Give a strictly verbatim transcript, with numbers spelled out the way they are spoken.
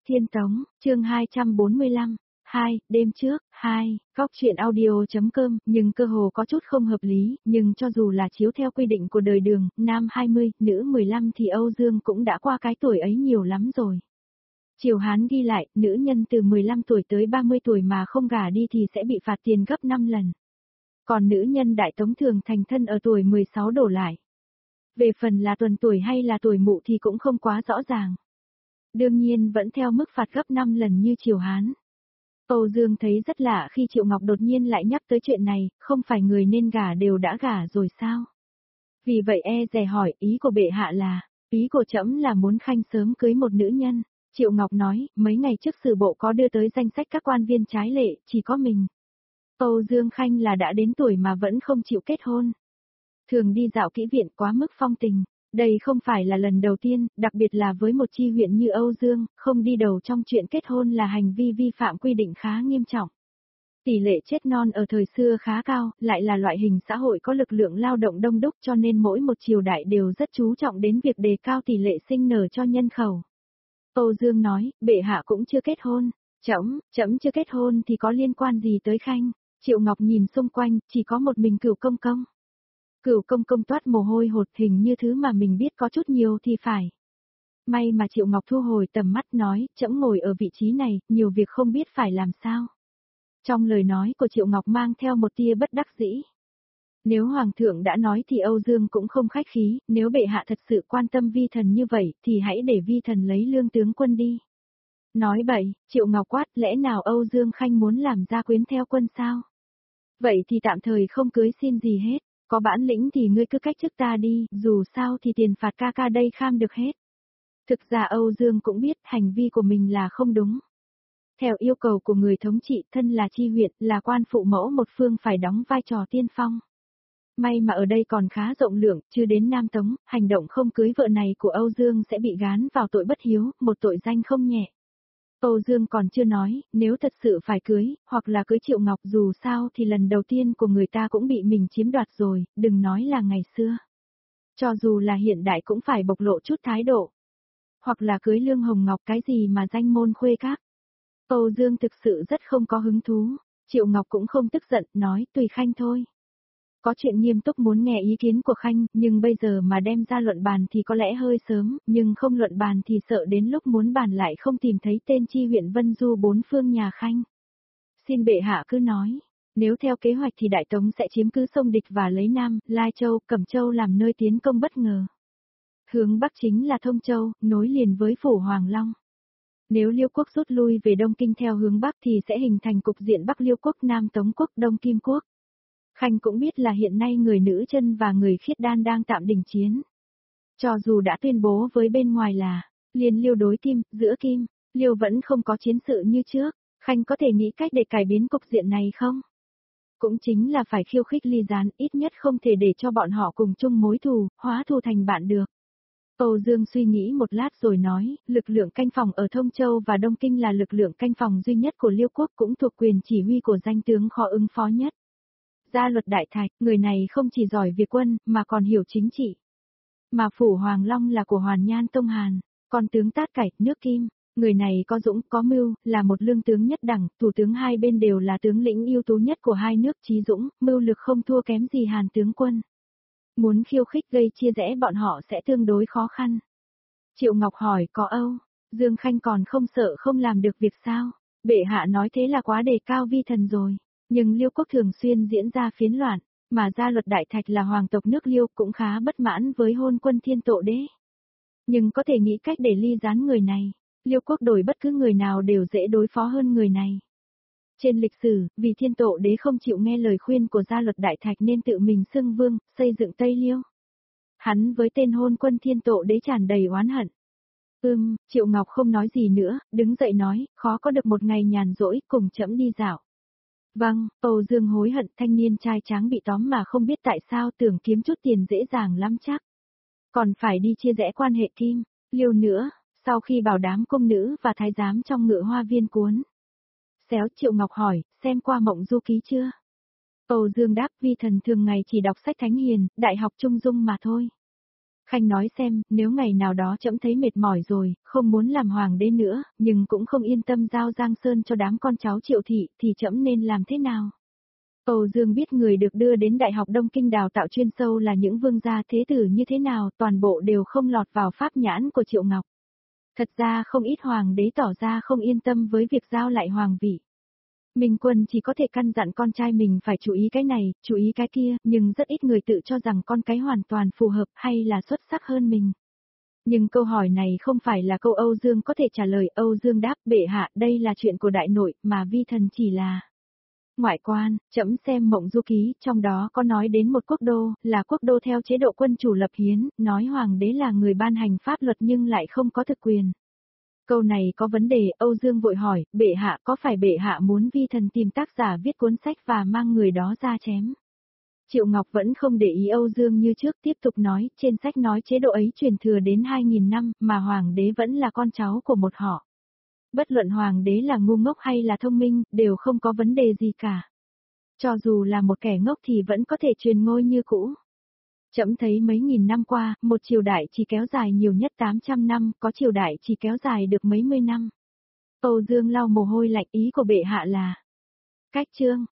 Thiên Tống, chương hai trăm bốn mươi lăm, hai, đêm trước, hai, góc truyện audio.com, nhưng cơ hồ có chút không hợp lý, nhưng cho dù là chiếu theo quy định của đời Đường, nam hai mươi, nữ mười lăm thì Âu Dương cũng đã qua cái tuổi ấy nhiều lắm rồi. Triều Hán ghi lại, nữ nhân từ mười lăm tuổi tới ba mươi tuổi mà không gả đi thì sẽ bị phạt tiền gấp năm lần. Còn nữ nhân Đại Tống thường thành thân ở tuổi mười sáu đổ lại. Về phần là tuần tuổi hay là tuổi mụ thì cũng không quá rõ ràng. Đương nhiên vẫn theo mức phạt gấp năm lần như Triều Hán. Âu Dương thấy rất lạ khi Triệu Ngọc đột nhiên lại nhắc tới chuyện này, không phải người nên gả đều đã gả rồi sao? Vì vậy e dè hỏi, ý của bệ hạ là, ý của trẫm là muốn Khanh sớm cưới một nữ nhân. Triệu Ngọc nói, mấy ngày trước sử bộ có đưa tới danh sách các quan viên trái lệ, chỉ có mình. Âu Dương Khanh là đã đến tuổi mà vẫn không chịu kết hôn. Thường đi dạo kỹ viện quá mức phong tình. Đây không phải là lần đầu tiên, đặc biệt là với một chi huyện như Âu Dương, không đi đầu trong chuyện kết hôn là hành vi vi phạm quy định khá nghiêm trọng. Tỷ lệ chết non ở thời xưa khá cao, lại là loại hình xã hội có lực lượng lao động đông đúc cho nên mỗi một triều đại đều rất chú trọng đến việc đề cao tỷ lệ sinh nở cho nhân khẩu. Âu Dương nói, bệ hạ cũng chưa kết hôn. Trẫm, trẫm chưa kết hôn thì có liên quan gì tới Khanh? Triệu Ngọc nhìn xung quanh, chỉ có một mình Cửu công công. Cửu công công toát mồ hôi hột, hình như thứ mà mình biết có chút nhiều thì phải. May mà Triệu Ngọc thu hồi tầm mắt nói, trẫm ngồi ở vị trí này, nhiều việc không biết phải làm sao. Trong lời nói của Triệu Ngọc mang theo một tia bất đắc dĩ. Nếu Hoàng thượng đã nói thì Âu Dương cũng không khách khí, nếu bệ hạ thật sự quan tâm vi thần như vậy thì hãy để vi thần lấy lương tướng quân đi. Nói bậy, Triệu Ngọc quát, lẽ nào Âu Dương Khanh muốn làm gia quyến theo quân sao? Vậy thì tạm thời không cưới xin gì hết. Có bản lĩnh thì ngươi cứ cách chức ta đi, dù sao thì tiền phạt ca ca đây kham được hết. Thực ra Âu Dương cũng biết hành vi của mình là không đúng. Theo yêu cầu của người thống trị, thân là chi huyện, là quan phụ mẫu một phương phải đóng vai trò tiên phong. May mà ở đây còn khá rộng lượng, chưa đến Nam Tống, hành động không cưới vợ này của Âu Dương sẽ bị gán vào tội bất hiếu, một tội danh không nhẹ. Âu Dương còn chưa nói, nếu thật sự phải cưới, hoặc là cưới Triệu Ngọc dù sao thì lần đầu tiên của người ta cũng bị mình chiếm đoạt rồi, đừng nói là ngày xưa. Cho dù là hiện đại cũng phải bộc lộ chút thái độ. Hoặc là cưới Lương Hồng Ngọc cái gì mà danh môn khuê các. Âu Dương thực sự rất không có hứng thú, Triệu Ngọc cũng không tức giận, nói tùy Khanh thôi. Có chuyện nghiêm túc muốn nghe ý kiến của Khanh, nhưng bây giờ mà đem ra luận bàn thì có lẽ hơi sớm, nhưng không luận bàn thì sợ đến lúc muốn bàn lại không tìm thấy tên chi huyện Vân Du bốn phương nhà Khanh. Xin bệ hạ cứ nói, nếu theo kế hoạch thì Đại Tống sẽ chiếm cứ sông Địch và lấy Nam, Lai Châu, Cẩm Châu làm nơi tiến công bất ngờ. Hướng Bắc chính là Thông Châu, nối liền với Phủ Hoàng Long. Nếu Liêu quốc rút lui về Đông Kinh theo hướng Bắc thì sẽ hình thành cục diện Bắc Liêu quốc, Nam Tống quốc, Đông Kim quốc. Khanh cũng biết là hiện nay người nữ chân và người khiết đan đang tạm đình chiến. Cho dù đã tuyên bố với bên ngoài là, liền Liêu đối Kim, giữa Kim, Liêu vẫn không có chiến sự như trước, Khanh có thể nghĩ cách để cải biến cục diện này không? Cũng chính là phải khiêu khích ly gián, ít nhất không thể để cho bọn họ cùng chung mối thù, hóa thù thành bạn được. Âu Dương suy nghĩ một lát rồi nói, lực lượng canh phòng ở Thông Châu và Đông Kinh là lực lượng canh phòng duy nhất của Liêu quốc, cũng thuộc quyền chỉ huy của danh tướng khó ứng phó nhất. Gia Luật Đại Thạch, người này không chỉ giỏi việc quân, mà còn hiểu chính trị. Mà Phủ Hoàng Long là của Hoàn Nhan Tông Hàn, còn tướng Tát Cải, nước Kim, người này có dũng, có mưu, là một lương tướng nhất đẳng, thủ tướng hai bên đều là tướng lĩnh ưu tú nhất của hai nước, trí dũng, mưu lực không thua kém gì Hàn tướng quân. Muốn khiêu khích gây chia rẽ bọn họ sẽ tương đối khó khăn. Triệu Ngọc hỏi, có Âu Dương Khanh còn không sợ không làm được việc sao? Bệ hạ nói thế là quá đề cao vi thần rồi. Nhưng Liêu quốc thường xuyên diễn ra phiến loạn, mà Gia Luật Đại Thạch là hoàng tộc nước Liêu cũng khá bất mãn với hôn quân Thiên Tộ Đế. Nhưng có thể nghĩ cách để ly gián người này, Liêu quốc đổi bất cứ người nào đều dễ đối phó hơn người này. Trên lịch sử, vì Thiên Tộ Đế không chịu nghe lời khuyên của Gia Luật Đại Thạch nên tự mình xưng vương, xây dựng Tây Liêu. Hắn với tên hôn quân Thiên Tộ Đế tràn đầy oán hận. Ừm, Triệu Ngọc không nói gì nữa, đứng dậy nói, khó có được một ngày nhàn rỗi, cùng trẫm đi dạo. Vâng, Âu Dương hối hận, thanh niên trai tráng bị tóm mà không biết tại sao, tưởng kiếm chút tiền dễ dàng lắm chắc. Còn phải đi chia rẽ quan hệ Kim, Liêu nữa, sau khi bảo đám công nữ và thái giám trong Ngự Hoa Viên cuốn. Xéo, Triệu Ngọc hỏi, xem qua Mộng Du Ký chưa? Âu Dương đáp, vi thần thường ngày chỉ đọc sách thánh hiền, đại học trung dung mà thôi. Khanh nói xem, nếu ngày nào đó trẫm thấy mệt mỏi rồi, không muốn làm hoàng đế nữa, nhưng cũng không yên tâm giao Giang Sơn cho đám con cháu Triệu thị, thì trẫm nên làm thế nào? Âu Dương biết người được đưa đến Đại học Đông Kinh đào tạo chuyên sâu là những vương gia thế tử như thế nào, toàn bộ đều không lọt vào pháp nhãn của Triệu Ngọc. Thật ra không ít hoàng đế tỏ ra không yên tâm với việc giao lại hoàng vị. Minh Quân chỉ có thể căn dặn con trai mình phải chú ý cái này, chú ý cái kia, nhưng rất ít người tự cho rằng con cái hoàn toàn phù hợp hay là xuất sắc hơn mình. Nhưng câu hỏi này không phải là câu Âu Dương có thể trả lời. Âu Dương đáp, bệ hạ, đây là chuyện của đại nội, mà vi thần chỉ là ngoại quan. Trẫm xem Mộng Du Ký, trong đó có nói đến một quốc đô, là quốc đô theo chế độ quân chủ lập hiến, nói hoàng đế là người ban hành pháp luật nhưng lại không có thực quyền. Câu này có vấn đề. Âu Dương vội hỏi, bệ hạ, có phải bệ hạ muốn vi thần tìm tác giả viết cuốn sách và mang người đó ra chém? Triệu Ngọc vẫn không để ý Âu Dương như trước, tiếp tục nói, trên sách nói chế độ ấy truyền thừa đến hai nghìn năm, mà hoàng đế vẫn là con cháu của một họ. Bất luận hoàng đế là ngu ngốc hay là thông minh, đều không có vấn đề gì cả. Cho dù là một kẻ ngốc thì vẫn có thể truyền ngôi như cũ. Trẫm thấy mấy nghìn năm qua, một triều đại chỉ kéo dài nhiều nhất tám trăm năm, có triều đại chỉ kéo dài được mấy mươi năm. Âu Dương lau mồ hôi lạnh, ý của bệ hạ là cách chương.